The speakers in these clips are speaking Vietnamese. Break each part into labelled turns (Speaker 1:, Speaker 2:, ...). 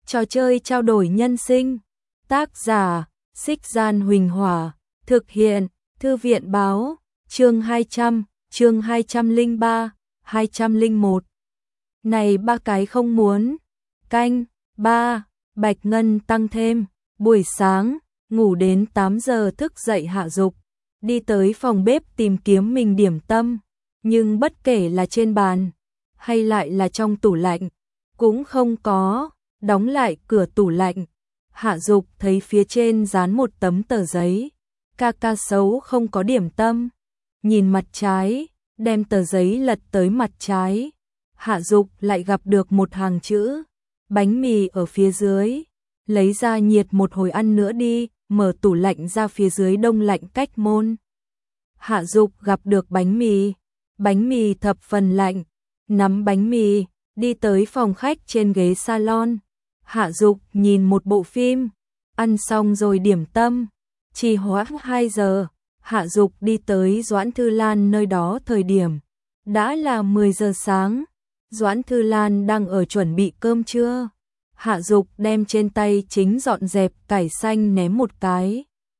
Speaker 1: Trò chơi trao đổi nhân sinh. Tác giả: Xích Gian Huỳnh Hỏa. Thực hiện: Thư viện báo. Chương 200, chương 203, 201. Này ba cái không muốn. Canh 3. Bạch Ngân tăng thêm. Buổi sáng, ngủ đến 8 giờ thức dậy Hạ Dục, đi tới phòng bếp tìm kiếm mình điểm tâm, nhưng bất kể là trên bàn hay lại là trong tủ lạnh cũng không có. Đóng lại cửa tủ lạnh, Hạ Dục thấy phía trên dán một tấm tờ giấy, ca ca xấu không có điểm tâm. Nhìn mặt trái, đem tờ giấy lật tới mặt trái, Hạ Dục lại gặp được một hàng chữ bánh mì ở phía dưới. Lấy ra nhiệt một hồi ăn nữa đi. Mở tủ lạnh ra, phía dưới đông lạnh cách môn. Hạ Dục gặp được bánh mì thập phần lạnh, nắm bánh mì, đi tới phòng khách trên ghế salon. Hạ Dục nhìn một bộ phim, ăn xong rồi điểm tâm, trì hoãn 2 giờ, Hạ Dục đi tới Doãn Thư Lan nơi đó, thời điểm đã là 10 giờ sáng. Doãn Thư Lan đang ở chuẩn bị cơm trưa. Hạ Dục đem trên tay chính dọn dẹp cải xanh ném một cái.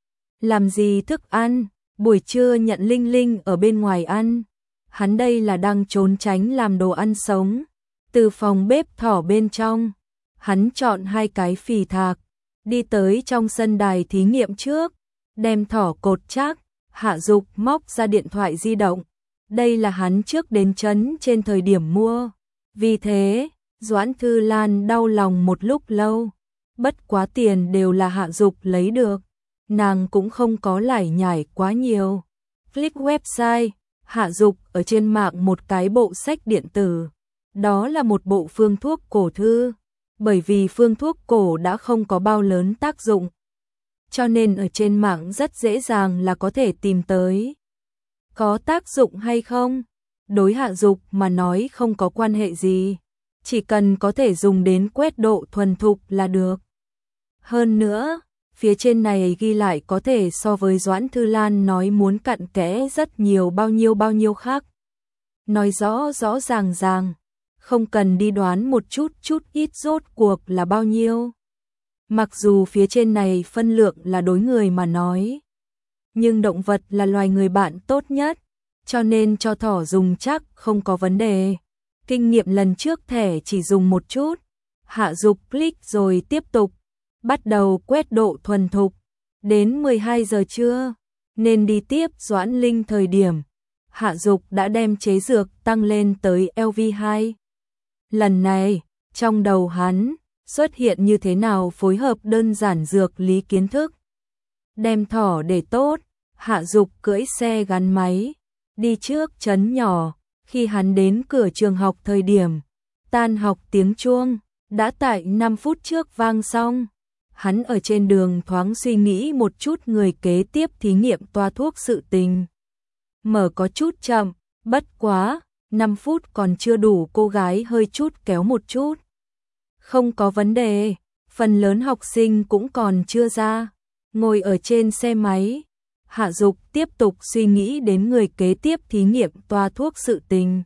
Speaker 1: Làm gì thức ăn, buổi trưa nhận Linh Linh ở bên ngoài ăn. Hắn đây là đang trốn tránh làm đồ ăn sống. Từ phòng bếp thỏ bên trong, hắn chọn 2 cái phì thạc, đi tới trong sân đài thí nghiệm trước, đem thỏ cột chắc. Hạ Dục móc ra điện thoại di động. Đây là hắn trước đến trấn trên thời điểm mua. Vì thế, Doãn Thư Lan đau lòng một lúc lâu. Bất quá tiền đều là Hạ Dục lấy được, nàng cũng không có lải nhải quá nhiều. Click website, Hạ Dục ở trên mạng một cái bộ sách điện tử. Đó là một bộ phương thuốc cổ thư. Bởi vì phương thuốc cổ đã không có bao lớn tác dụng, cho nên ở trên mạng rất dễ dàng là có thể tìm tới. Có tác dụng hay không, đối Hạ Dục mà nói không có quan hệ gì. Chỉ cần có thể dùng đến quét độ thuần thục là được. Hơn nữa, phía trên này ghi lại có thể so với Doãn Thư Lan nói muốn cặn kẽ rất nhiều, bao nhiêu khác. Nói rõ rõ ràng, không cần đi đoán một chút ít rốt cuộc là bao nhiêu. Mặc dù phía trên này phân lượng là đối người mà nói, nhưng động vật là loài người bạn tốt nhất, cho nên cho thỏ dùng chắc không có vấn đề. Kinh nghiệm lần trước thẻ chỉ dùng một chút. Hạ Dục click rồi tiếp tục, bắt đầu quét độ thuần thục. Đến 12 giờ trưa, nên đi tiếp Doãn Linh thời điểm, Hạ Dục đã đem chế dược tăng lên tới LV2. Lần này, trong đầu hắn xuất hiện như thế nào phối hợp đơn giản dược lý kiến thức. Đem thỏ để tốt, Hạ Dục cưỡi xe gắn máy, đi trước trấn nhỏ. Khi hắn đến cửa trường học thời điểm, tan học tiếng chuông đã tại 5 phút trước vang xong. Hắn ở trên đường thoáng suy nghĩ một chút người kế tiếp thí nghiệm toa thuốc sự tình. Mở có chút chậm, bất quá, 5 phút còn chưa đủ, cô gái hơi chút kéo một chút. Không có vấn đề, phần lớn học sinh cũng còn chưa ra. Ngồi ở trên xe máy, Hạ Dục tiếp tục suy nghĩ đến người kế tiếp thí nghiệm toa thuốc sự tình.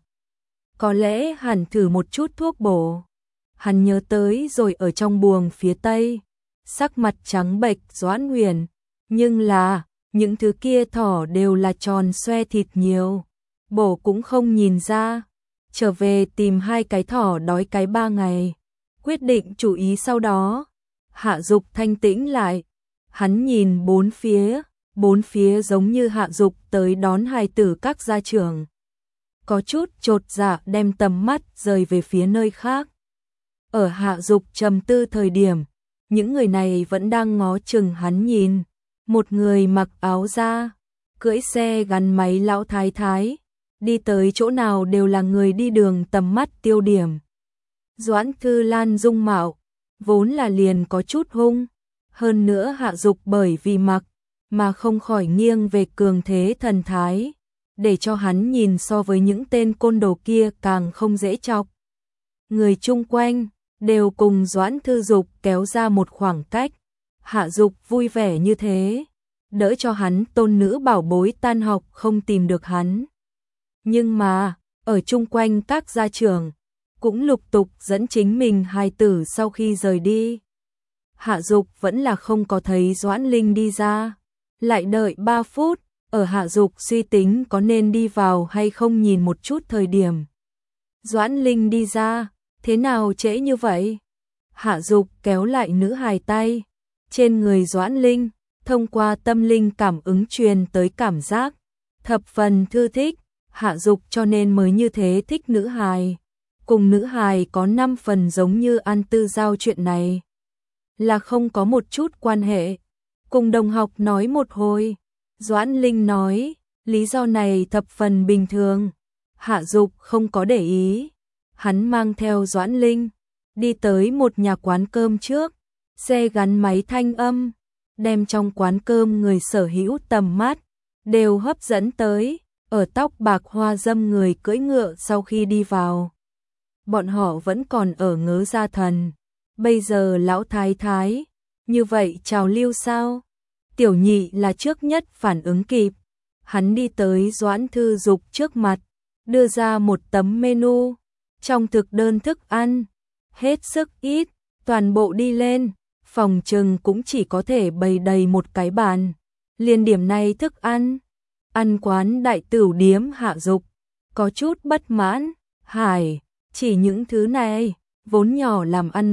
Speaker 1: Có lẽ hẳn thử một chút thuốc bổ. Hắn nhớ tới rồi ở trong buồng phía tây, sắc mặt trắng bệch Doãn Huyền, nhưng là những thứ kia thỏ đều là tròn xoe thịt nhiều, bổ cũng không nhìn ra. Trở về tìm 2 cái thỏ đói cái 3 ngày, quyết định chú ý sau đó. Hạ Dục thanh tĩnh lại, hắn nhìn bốn phía giống như Hạ Dục tới đón hài tử các gia trưởng. Có chút chột dạ đem tầm mắt rời về phía nơi khác. Ở Hạ Dục trầm tư thời điểm, những người này vẫn đang ngó chừng hắn nhìn. Một người mặc áo da, cưỡi xe gắn máy lão thái thái, đi tới chỗ nào đều là người đi đường tầm mắt tiêu điểm. Doãn Thư Lan dung mạo vốn là liền có chút hung, hơn nữa Hạ Dục bởi vì mặc mà không khỏi nghiêng về cường thế thần thái, để cho hắn nhìn so với những tên côn đồ kia càng không dễ chọc. Người chung quanh đều cùng Doãn Thư Dục kéo ra một khoảng cách. Hạ Dục vui vẻ như thế, đỡ cho hắn tôn nữ bảo bối tan học không tìm được hắn. Nhưng mà, ở chung quanh các gia trưởng, cũng lục tục dẫn chính mình hài tử sau khi rời đi. Hạ Dục vẫn là không có thấy Doãn Linh đi ra, lại đợi 3 phút, ở Hạ Dục suy tính có nên đi vào hay không nhìn một chút thời điểm. Doãn Linh đi ra, thế nào trễ như vậy? Hạ Dục kéo lại nữ hài tay, trên người Doãn Linh, thông qua tâm linh cảm ứng truyền tới cảm giác, thập phần thư thích, Hạ Dục cho nên mới như thế thích nữ hài. Cùng nữ hài có 5 phần giống như An Tư Giao chuyện này, là không có một chút quan hệ. Cùng đồng học nói một hồi, Doãn Linh nói, lý do này thập phần bình thường. Hạ Dục không có để ý, hắn mang theo Doãn Linh, đi tới một nhà quán cơm trước, xe gắn máy thanh âm, đem trong quán cơm người sở hữu tầm mắt, đều hấp dẫn tới, ở tóc bạc hoa dâm người cưỡi ngựa sau khi đi vào. Bọn họ vẫn còn ở ngớ ra thần, bây giờ lão thái thái, như vậy trào lưu sao? Tiểu Nhị là trước nhất phản ứng kịp, hắn đi tới Doãn Thư Dục trước mặt, đưa ra một tấm menu, trong thực đơn thức ăn, hết sức ít, toàn bộ đi lên, phòng trừng cũng chỉ có thể bày đầy một cái bàn, liền điểm này thức ăn. Ăn quán đại tửu điếm Hạ Dục có chút bất mãn, Hải, chỉ những thứ này, vốn nhỏ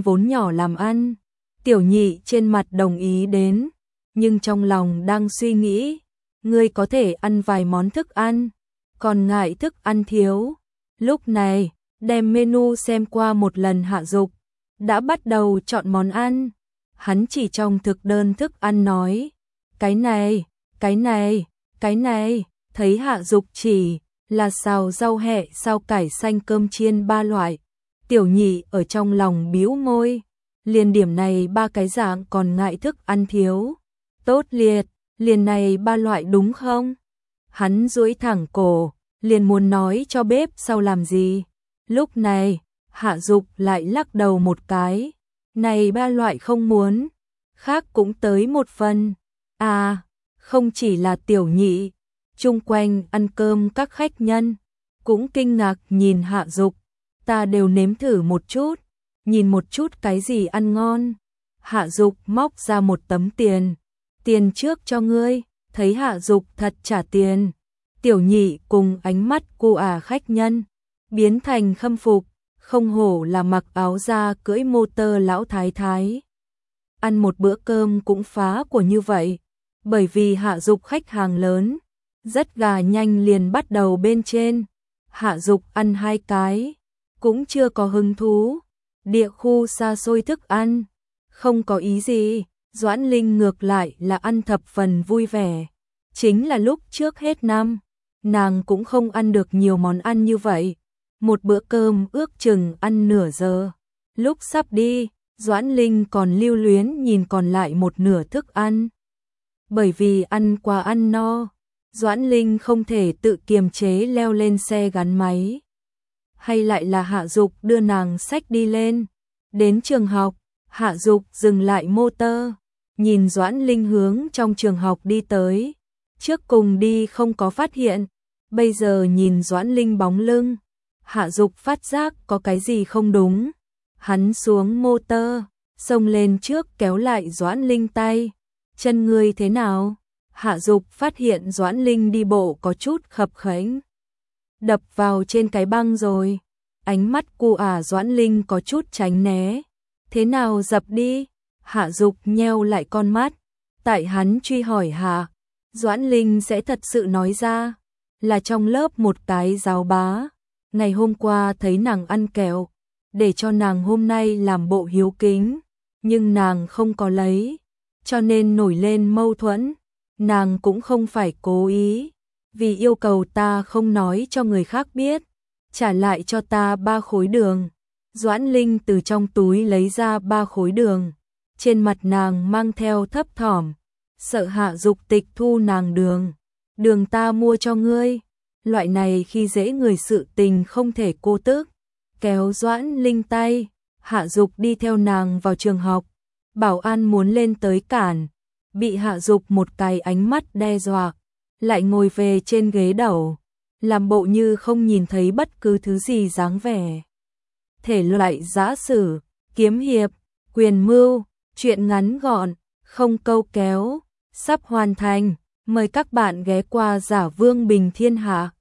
Speaker 1: làm ăn. Tiểu Nhị trên mặt đồng ý đến, nhưng trong lòng đang suy nghĩ, ngươi có thể ăn vài món thức ăn, còn ngại thức ăn thiếu. Lúc này, đem menu xem qua một lần Hạ Dục đã bắt đầu chọn món ăn. Hắn chỉ trong thực đơn thức ăn nói, cái này, cái này, cái này, thấy Hạ Dục chỉ là xào rau hẹ, xào cải xanh, cơm chiên 3 loại. Tiểu Nhị ở trong lòng bĩu môi, liền điểm này 3 cái dạng còn ngại thức ăn thiếu. Tốt liệt, liền này 3 loại đúng không? Hắn duỗi thẳng cổ, liền muốn nói cho bếp sau làm gì. Lúc này, Hạ Dục lại lắc đầu một cái, này 3 loại không muốn, khác cũng tới một phần. À, không chỉ là Tiểu Nhị, chung quanh ăn cơm các khách nhân cũng kinh ngạc nhìn Hạ Dục, ta đều nếm thử một chút, nhìn một chút cái gì ăn ngon. Hạ Dục móc ra một tấm tiền, tiền trước cho ngươi, thấy Hạ Dục thật trả tiền. Tiểu Nhị cùng ánh mắt cô khách nhân biến thành khâm phục, không hổ là mặc áo da cưỡi motor lão thái thái. Ăn một bữa cơm cũng phá của như vậy, bởi vì Hạ Dục khách hàng lớn, rất gà nhanh liền bắt đầu bên trên. Hạ Dục ăn 2 cái, cũng chưa có hứng thú. Địa khu xa xôi thức ăn, không có ý gì. Doãn Linh ngược lại là ăn thập phần vui vẻ. Chính là lúc trước hết năm, nàng cũng không ăn được nhiều món ăn như vậy. Một bữa cơm ước chừng ăn nửa giờ. Lúc sắp đi, Doãn Linh còn lưu luyến nhìn còn lại một nửa thức ăn. Bởi vì ăn quá ăn no, Doãn Linh không thể tự kiềm chế leo lên xe gắn máy. Hay lại là Hạ Dục đưa nàng xách đi lên. Đến trường học, Hạ Dục dừng lại motor, nhìn Doãn Linh hướng trong trường học đi tới. Trước cùng đi không có phát hiện, bây giờ nhìn Doãn Linh bóng lưng, Hạ Dục phát giác có cái gì không đúng. Hắn xuống motor, xông lên trước kéo lại Doãn Linh tay. Chân ngươi thế nào? Hạ Dục phát hiện Doãn Linh đi bộ có chút khập khểnh, đập vào trên cái băng rồi. Ánh mắt cu Doãn Linh có chút tránh né. Thế nào dập đi? Hạ Dục nheo lại con mắt. Tại hắn truy hỏi hạ, Doãn Linh sẽ thật sự nói ra, là trong lớp một cái giáo bá, ngày hôm qua thấy nàng ăn kẹo, để cho nàng hôm nay làm bộ hiếu kính, nhưng nàng không có lấy, cho nên nổi lên mâu thuẫn. Nàng cũng không phải cố ý, vì yêu cầu ta không nói cho người khác biết, trả lại cho ta 3 khối đường. Doãn Linh từ trong túi lấy ra 3 khối đường, trên mặt nàng mang theo thấp thỏm, sợ Hạ Dục tịch thu nàng đường. Đường ta mua cho ngươi, loại này khi dễ người sự tình không thể cô tức. Kéo Doãn Linh tay, Hạ Dục đi theo nàng vào trường học. Bảo an muốn lên tới cản, bị Hạ Dục một cái ánh mắt đe dọa, lại ngồi về trên ghế đầu, làm bộ như không nhìn thấy bất cứ thứ gì dáng vẻ. thể loại giã sử, kiếm hiệp, quyền mưu, truyện ngắn gọn, không câu kéo, sắp hoàn thành. Mời các bạn ghé qua Giả Vương Bình Thiên Hạ.